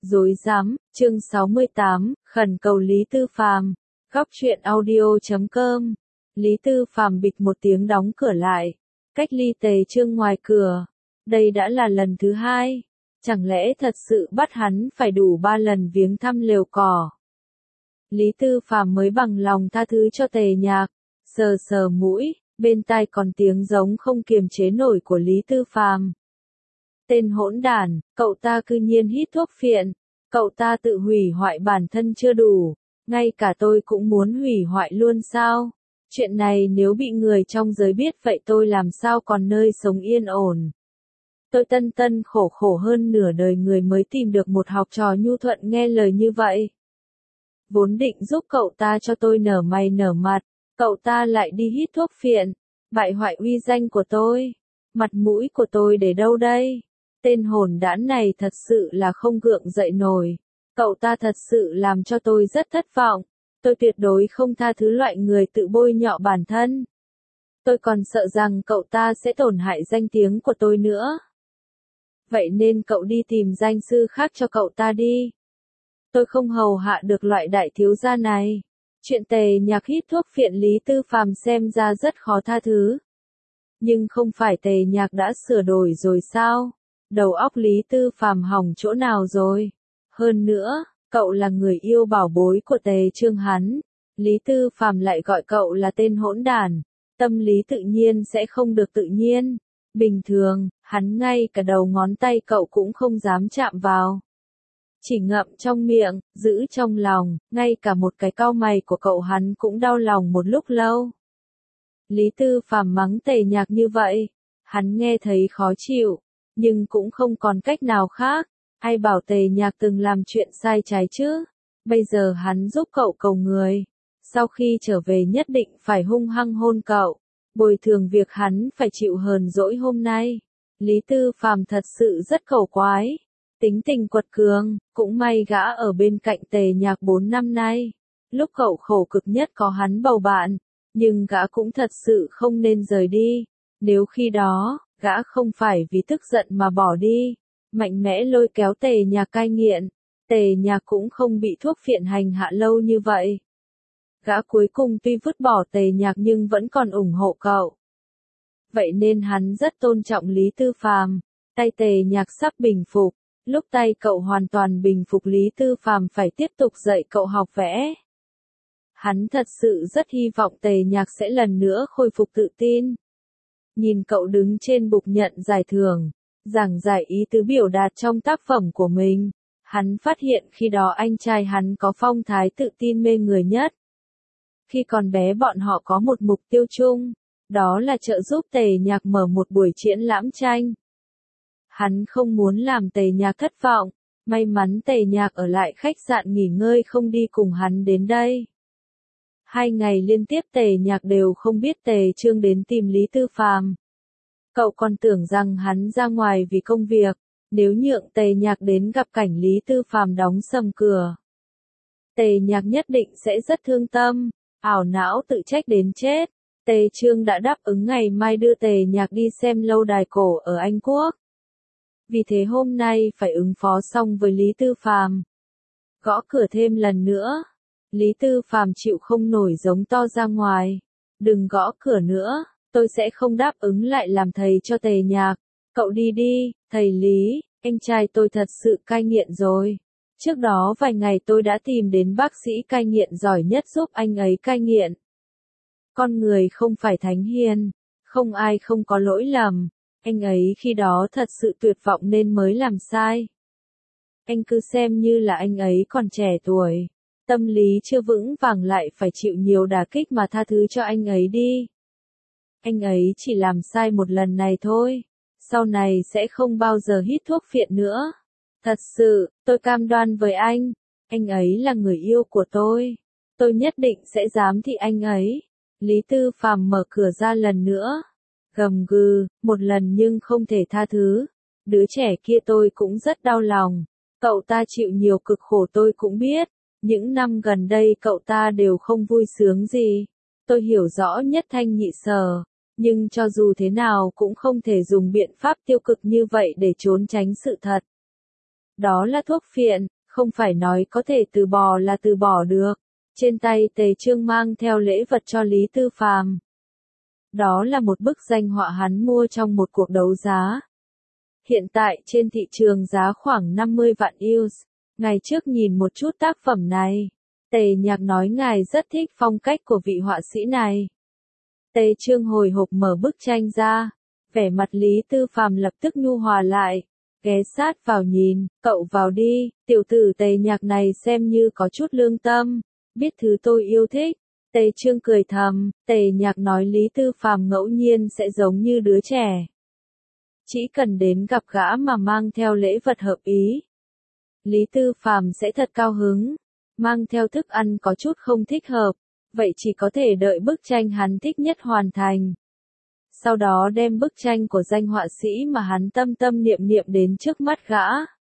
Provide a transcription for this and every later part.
Rối rắm, chương 68, khẩn cầu Lý Tư Phàm. Góc truyện audio.com. Lý Tư Phàm bịch một tiếng đóng cửa lại, cách ly Tề Chương ngoài cửa. Đây đã là lần thứ hai, chẳng lẽ thật sự bắt hắn phải đủ 3 lần viếng thăm lều cỏ. Lý Tư Phàm mới bằng lòng tha thứ cho Tề Nhạc, sờ sờ mũi, bên tai còn tiếng giống không kiềm chế nổi của Lý Tư Phàm. Tên hỗn đản, cậu ta cư nhiên hít thuốc phiện, cậu ta tự hủy hoại bản thân chưa đủ, ngay cả tôi cũng muốn hủy hoại luôn sao? Chuyện này nếu bị người trong giới biết vậy tôi làm sao còn nơi sống yên ổn. Tôi tân tân khổ khổ hơn nửa đời người mới tìm được một học trò nhu thuận nghe lời như vậy. Vốn định giúp cậu ta cho tôi nở mày nở mặt, cậu ta lại đi hít thuốc phiện, bại hoại uy danh của tôi. Mặt mũi của tôi để đâu đây? Tên hỗn đản này thật sự là không gượng dậy nổi. Cậu ta thật sự làm cho tôi rất thất vọng. Tôi tuyệt đối không tha thứ loại người tự bôi nhọ bản thân. Tôi còn sợ rằng cậu ta sẽ tổn hại danh tiếng của tôi nữa. Vậy nên cậu đi tìm danh sư khác cho cậu ta đi. Tôi không hầu hạ được loại đại thiếu gia này. Chuyện Tề Nhạc hít thuốc phiện Lý Tư Phàm xem ra rất khó tha thứ. Nhưng không phải Tề Nhạc đã sửa đổi rồi sao? Đầu óc Lý Tư Phàm hỏng chỗ nào rồi? Hơn nữa, cậu là người yêu bảo bối của Tề Chương hắn. Lý Tư Phàm lại gọi cậu là tên hỗn đản. Tâm lý tự nhiên sẽ không được tự nhiên. Bình thường, hắn ngay cả đầu ngón tay cậu cũng không dám chạm vào. Chỉ ngậm trong miệng, giữ trong lòng, ngay cả một cái cau mày của cậu hắn cũng đau lòng một lúc lâu. Lý Tư Phàm mắng Tề Nhạc như vậy, hắn nghe thấy khó chịu, nhưng cũng không còn cách nào khác. Ai bảo Tề Nhạc từng làm chuyện sai trái chứ? Bây giờ hắn giúp cậu cầu người, sau khi trở về nhất định phải hung hăng hôn cậu, bồi thường việc hắn phải chịu hờn dỗi hôm nay. Lý Tư Phàm thật sự rất khẩu quái, tính tình quật cường, cũng may gã ở bên cạnh Tề Nhạc 4 năm nay. Lúc cậu khổ cực nhất có hắn bầu bạn, nhưng gã cũng thật sự không nên rời đi. Nếu khi đó, gã không phải vì tức giận mà bỏ đi, mạnh mẽ lôi kéo Tề Nhạc cai nghiện, Tề Nhạc cũng không bị thuốc phiện hành hạ lâu như vậy. Gã cuối cùng tuy vứt bỏ Tề Nhạc nhưng vẫn còn ủng hộ cậu. Vậy nên hắn rất tôn trọng Lý Tư Phàm. Tay Tề Nhạc sắp bình phục, lúc tay cậu hoàn toàn bình phục Lý Tư Phàm phải tiếp tục dạy cậu học vẽ. Hắn thật sự rất hy vọng Tề Nhạc sẽ lần nữa khôi phục tự tin. Nhìn cậu đứng trên bục nhận giải thưởng, giảng giải ý tứ biểu đạt trong tác phẩm của mình, hắn phát hiện khi đó anh trai hắn có phong thái tự tin mê người nhất. Khi còn bé bọn họ có một mục tiêu chung, đó là trợ giúp Tề Nhạc mở một buổi triển lãm tranh. Hắn không muốn làm Tề Nhạc thất vọng, may mắn Tề Nhạc ở lại khách sạn nghỉ ngơi không đi cùng hắn đến đây. 2 ngày liên tiếp Tề Nhạc đều không biết Tề Chương đến tìm Lý Tư Phàm. Cậu còn tưởng rằng hắn ra ngoài vì công việc, nếu nhượng Tề Nhạc đến gặp cảnh Lý Tư Phàm đóng sầm cửa. Tề Nhạc nhất định sẽ rất thương tâm, ảo não tự trách đến chết. Tề Chương đã đáp ứng ngày mai đưa Tề Nhạc đi xem lâu đài cổ ở Anh Quốc. Vì thế hôm nay phải ứng phó xong với Lý Tư Phàm. Gõ cửa thêm lần nữa. Lý Tư Phàm chịu không nổi giống to ra ngoài. Đừng gõ cửa nữa, tôi sẽ không đáp ứng lại làm thầy cho Tề Nhạc. Cậu đi đi, thầy Lý, anh trai tôi thật sự cai nghiện rồi. Trước đó vài ngày tôi đã tìm đến bác sĩ cai nghiện giỏi nhất giúp anh ấy cai nghiện. Con người không phải thánh hiền, không ai không có lỗi lầm. Anh ấy khi đó thật sự tuyệt vọng nên mới làm sai. Anh cứ xem như là anh ấy còn trẻ tuổi, tâm lý chưa vững vàng lại phải chịu nhiều đả kích mà tha thứ cho anh ấy đi. Anh ấy chỉ làm sai một lần này thôi, sau này sẽ không bao giờ hít thuốc phiện nữa. Thật sự, tôi cam đoan với anh ấy là người yêu của tôi nhất định sẽ giám thị anh ấy. Lý Tư Phàm mở cửa ra lần nữa. Gầm gừ, một lần nhưng không thể tha thứ. Đứa trẻ kia tôi cũng rất đau lòng. Cậu ta chịu nhiều cực khổ tôi cũng biết. Những năm gần đây cậu ta đều không vui sướng gì. Tôi hiểu rõ nhất thanh nhị sở. Nhưng cho dù thế nào cũng không thể dùng biện pháp tiêu cực như vậy để trốn tránh sự thật. Đó là thuốc phiện, không phải nói có thể từ bỏ là từ bỏ được. Trên tay Tề Chương mang theo lễ vật cho Lý Tư Phàm. Đó là một bức danh họa hắn mua trong một cuộc đấu giá. Hiện tại trên thị trường giá khoảng 50 vạn euro. Ngày trước nhìn một chút tác phẩm này, Tề Nhạc nói ngài rất thích phong cách của vị họa sĩ này. Tề Chương hồi hộp mở bức tranh ra, vẻ mặt Lý Tư Phàm lập tức nhu hòa lại, ghé sát vào nhìn, cậu vào đi, tiểu tử Tề Nhạc này xem như có chút lương tâm, biết thứ tôi yêu thích. Tề Chương cười thầm, Tề Nhạc nói Lý Tư Phàm ngẫu nhiên sẽ giống như đứa trẻ. Chỉ cần đến gặp gã mà mang theo lễ vật hợp ý. Lý Tư Phàm sẽ thật cao hứng, mang theo thức ăn có chút không thích hợp, vậy chỉ có thể đợi bức tranh hắn thích nhất hoàn thành. Sau đó đem bức tranh của danh họa sĩ mà hắn tâm tâm niệm niệm đến trước mắt gã.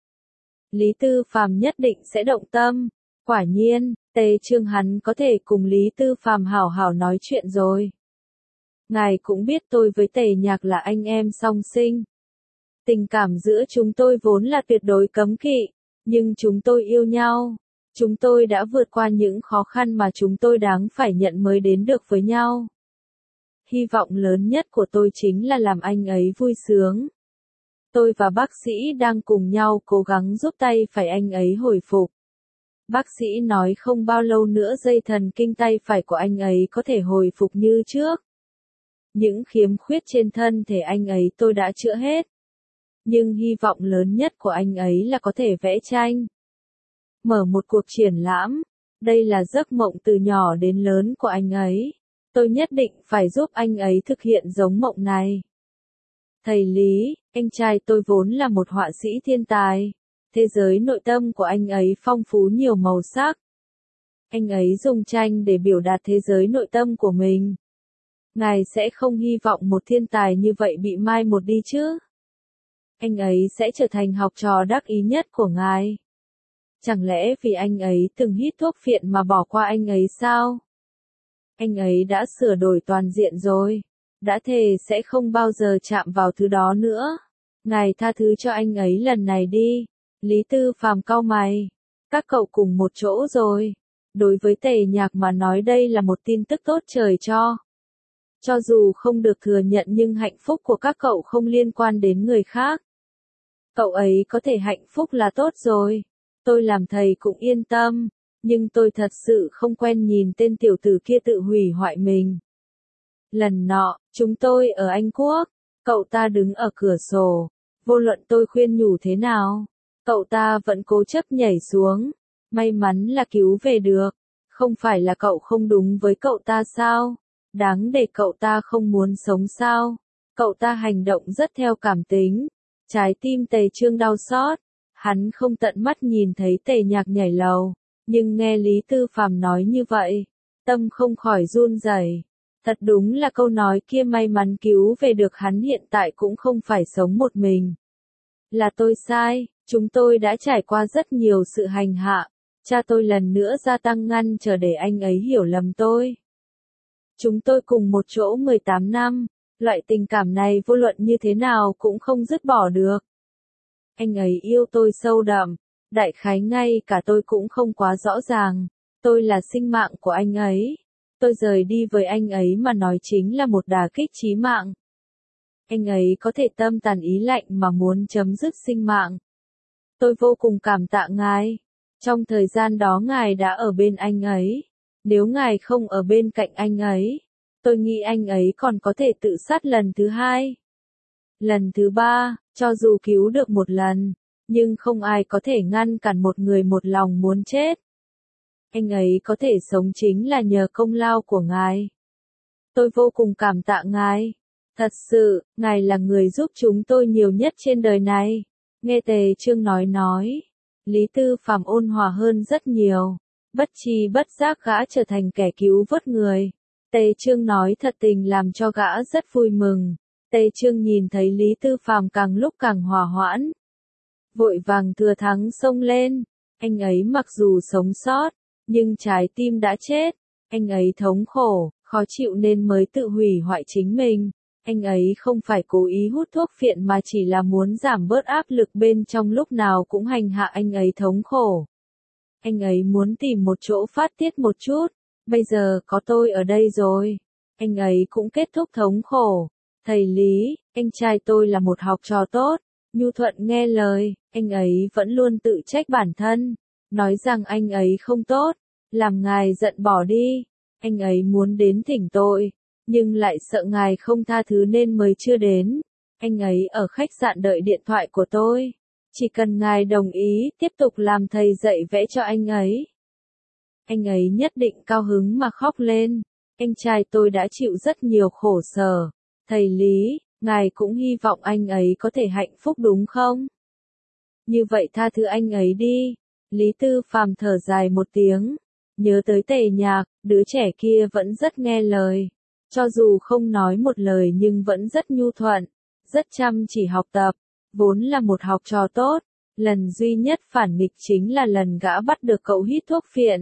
Lý Tư Phàm nhất định sẽ động tâm, quả nhiên, Tề Chương hắn có thể cùng Lý Tư Phàm hảo hảo nói chuyện rồi. Ngài cũng biết tôi với Tề Nhạc là anh em song sinh. Tình cảm giữa chúng tôi vốn là tuyệt đối cấm kỵ, nhưng chúng tôi yêu nhau. Chúng tôi đã vượt qua những khó khăn mà chúng tôi đáng phải nhận mới đến được với nhau. Hy vọng lớn nhất của tôi chính là làm anh ấy vui sướng. Tôi và bác sĩ đang cùng nhau cố gắng giúp tay phải anh ấy hồi phục. Bác sĩ nói không bao lâu nữa dây thần kinh tay phải của anh ấy có thể hồi phục như trước. Những khiếm khuyết trên thân thể anh ấy tôi đã chữa hết. Nhưng hy vọng lớn nhất của anh ấy là có thể vẽ tranh. Mở một cuộc triển lãm. Đây là giấc mộng từ nhỏ đến lớn của anh ấy. Tôi nhất định phải giúp anh ấy thực hiện giống mộng này. Thầy Lý, anh trai tôi vốn là một họa sĩ thiên tài. Thế giới nội tâm của anh ấy phong phú nhiều màu sắc. Anh ấy dùng tranh để biểu đạt thế giới nội tâm của mình. Ngài sẽ không hy vọng một thiên tài như vậy bị mai một đi chứ? Anh ấy sẽ trở thành học trò đắc ý nhất của ngài. Chẳng lẽ vì anh ấy từng hít thuốc phiện mà bỏ qua anh ấy sao? Anh ấy đã sửa đổi toàn diện rồi. Đã thề sẽ không bao giờ chạm vào thứ đó nữa. Ngài tha thứ cho anh ấy lần này đi. Lý Tư Phàm cau mày. Các cậu cùng một chỗ rồi. Đối với Tề Nhạc mà nói đây là một tin tức tốt trời cho. Cho dù không được thừa nhận nhưng hạnh phúc của các cậu không liên quan đến người khác. Cậu ấy có thể hạnh phúc là tốt rồi. Tôi làm thầy cũng yên tâm. Nhưng tôi thật sự không quen nhìn tên tiểu tử kia tự hủy hoại mình. Lần nọ, chúng tôi ở Anh Quốc. Cậu ta đứng ở cửa sổ. Vô luận tôi khuyên nhủ thế nào, cậu ta vẫn cố chấp nhảy xuống. May mắn là cứu về được. Không phải là cậu không đúng với cậu ta sao? Đáng để cậu ta không muốn sống sao? Cậu ta hành động rất theo cảm tính. Trái tim Tề Chương đau xót. Hắn không tận mắt nhìn thấy Tề Nhạc nhảy lầu, nhưng nghe Lý Tư Phàm nói như vậy, tâm không khỏi run rẩy. Thật đúng là câu nói kia may mắn cứu về được hắn hiện tại cũng không phải sống một mình. Là tôi sai, chúng tôi đã trải qua rất nhiều sự hành hạ. Cha tôi lần nữa gia tăng ngăn trở để anh ấy hiểu lầm tôi. Chúng tôi cùng một chỗ 18 năm, loại tình cảm này vô luận như thế nào cũng không dứt bỏ được. Anh ấy yêu tôi sâu đậm, đại khái ngay cả tôi cũng không quá rõ ràng. Tôi là sinh mạng của anh ấy. Tôi rời đi với anh ấy mà nói chính là một đả kích chí mạng. Anh ấy có thể tâm tàn ý lạnh mà muốn chấm dứt sinh mạng. Tôi vô cùng cảm tạ ngài. Trong thời gian đó ngài đã ở bên anh ấy. Nếu ngài không ở bên cạnh anh ấy, tôi nghĩ anh ấy còn có thể tự sát lần thứ hai. Lần thứ ba, cho dù cứu được một lần, nhưng không ai có thể ngăn cản một người một lòng muốn chết. Anh ấy có thể sống chính là nhờ công lao của ngài. Tôi vô cùng cảm tạ ngài. Thật sự, ngài là người giúp chúng tôi nhiều nhất trên đời này. Nghe Tề Chương nói. Lý Tư Phàm ôn hòa hơn rất nhiều. Bất tri bất giác gã trở thành kẻ cứu vớt người. Tề Chương nói thật tình làm cho gã rất vui mừng. Tề Chương nhìn thấy Lý Tư Phàm càng lúc càng hòa hoãn. Vội vàng thừa thắng xông lên. Anh ấy mặc dù sống sót, nhưng trái tim đã chết. Anh ấy thống khổ, khó chịu nên mới tự hủy hoại chính mình. Anh ấy không phải cố ý hút thuốc phiện mà chỉ là muốn giảm bớt áp lực bên trong lúc nào cũng hành hạ anh ấy thống khổ. Anh ấy muốn tìm một chỗ phát tiết một chút, bây giờ có tôi ở đây rồi. Anh ấy cũng kết thúc thống khổ. Thầy Lý, anh trai tôi là một học trò tốt, nhu thuận nghe lời, anh ấy vẫn luôn tự trách bản thân, nói rằng anh ấy không tốt, làm ngài giận bỏ đi. Anh ấy muốn đến thỉnh tội, nhưng lại sợ ngài không tha thứ nên mới chưa đến. Anh ấy ở khách sạn đợi điện thoại của tôi. Chỉ cần ngài đồng ý tiếp tục làm thầy dạy vẽ cho anh ấy. Anh ấy nhất định cao hứng mà khóc lên. Anh trai tôi đã chịu rất nhiều khổ sở. Thầy Lý, ngài cũng hy vọng anh ấy có thể hạnh phúc đúng không? Như vậy tha thứ anh ấy đi. Lý Tư Phàm thở dài một tiếng. Nhớ tới Tề Nhạc, đứa trẻ kia vẫn rất nghe lời. Cho dù không nói một lời nhưng vẫn rất nhu thuận, rất chăm chỉ học tập, vốn là một học trò tốt. Lần duy nhất phản nghịch chính là lần gã bắt được cậu hít thuốc phiện.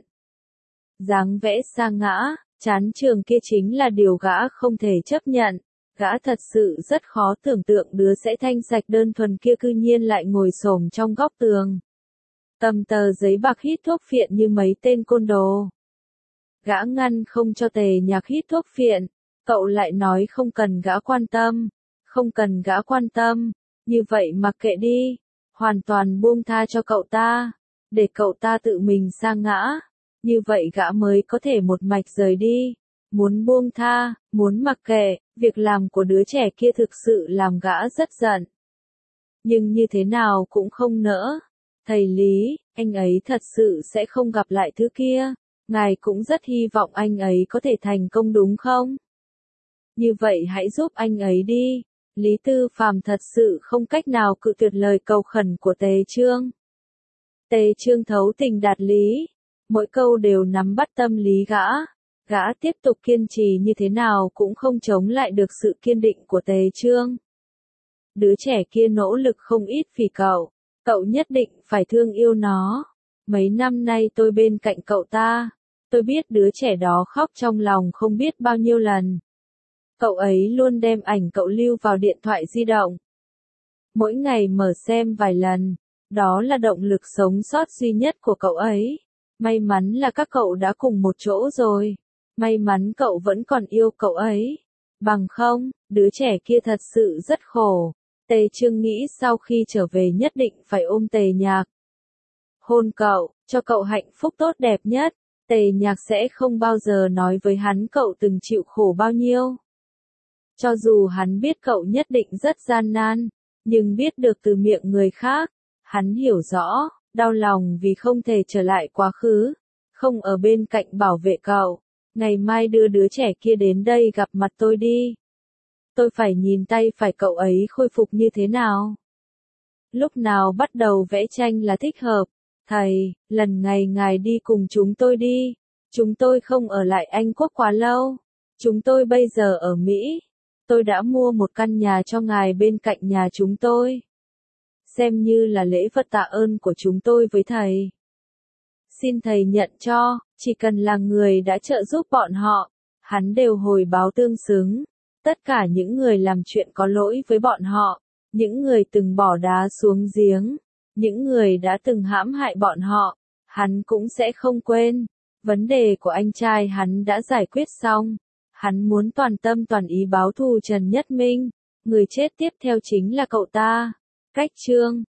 Dáng vẽ sa ngã, chán trường kia chính là điều gã không thể chấp nhận. Gã thật sự rất khó tưởng tượng đứa sẽ thanh sạch đơn thuần kia cư nhiên lại ngồi xổm trong góc tường. Cầm tờ giấy bạc hít thuốc phiện như mấy tên côn đồ. Gã ngăn không cho Tề Nhạc hít thuốc phiện, cậu lại nói không cần gã quan tâm, không cần gã quan tâm, như vậy mặc kệ đi, hoàn toàn buông tha cho cậu ta, để cậu ta tự mình sa ngã, như vậy gã mới có thể một mạch rời đi. Muốn buông tha, muốn mặc kệ, việc làm của đứa trẻ kia thực sự làm gã rất giận. Nhưng như thế nào cũng không nỡ. Thầy Lý, anh ấy thật sự sẽ không gặp lại thứ kia. Ngài cũng rất hy vọng anh ấy có thể thành công đúng không? Như vậy hãy giúp anh ấy đi. Lý Tư Phàm thật sự không cách nào cự tuyệt lời cầu khẩn của Tề Chương. Tề Chương thấu tình đạt lý. Mỗi câu đều nắm bắt tâm lý gã. Gã tiếp tục kiên trì như thế nào cũng không chống lại được sự kiên định của Tề Chương. Đứa trẻ kia nỗ lực không ít vì cậu. Cậu nhất định phải thương yêu nó. Mấy năm nay tôi bên cạnh cậu ta. Tôi biết đứa trẻ đó khóc trong lòng không biết bao nhiêu lần. Cậu ấy luôn đem ảnh cậu lưu vào điện thoại di động. Mỗi ngày mở xem vài lần. Đó là động lực sống sót duy nhất của cậu ấy. May mắn là các cậu đã cùng một chỗ rồi. May mắn cậu vẫn còn yêu cậu ấy. Bằng không, đứa trẻ kia thật sự rất khổ. Tề Chương nghĩ sau khi trở về nhất định phải ôm Tề Nhạc. Hôn cậu, cho cậu hạnh phúc tốt đẹp nhất. Tề Nhạc sẽ không bao giờ nói với hắn cậu từng chịu khổ bao nhiêu. Cho dù hắn biết cậu nhất định rất gian nan, nhưng biết được từ miệng người khác, hắn hiểu rõ, đau lòng vì không thể trở lại quá khứ, không ở bên cạnh bảo vệ cậu. Ngày mai đưa đứa trẻ kia đến đây gặp mặt tôi đi. Tôi phải nhìn tay phải cậu ấy khôi phục như thế nào. Lúc nào bắt đầu vẽ tranh là thích hợp. Thầy, lần ngày ngài đi cùng chúng tôi đi. Chúng tôi không ở lại Anh Quốc quá lâu. Chúng tôi bây giờ ở Mỹ. Tôi đã mua một căn nhà cho ngài bên cạnh nhà chúng tôi. Xem như là lễ vật tạ ơn của chúng tôi với thầy. Xin thầy nhận cho, chỉ cần là người đã trợ giúp bọn họ, hắn đều hồi báo tương xứng. Tất cả những người làm chuyện có lỗi với bọn họ, những người từng bỏ đá xuống giếng, những người đã từng hãm hại bọn họ, hắn cũng sẽ không quên. Vấn đề của anh trai hắn đã giải quyết xong. Hắn muốn toàn tâm toàn ý báo thù Trần Nhất Minh. Người chết tiếp theo chính là cậu ta. Cách chương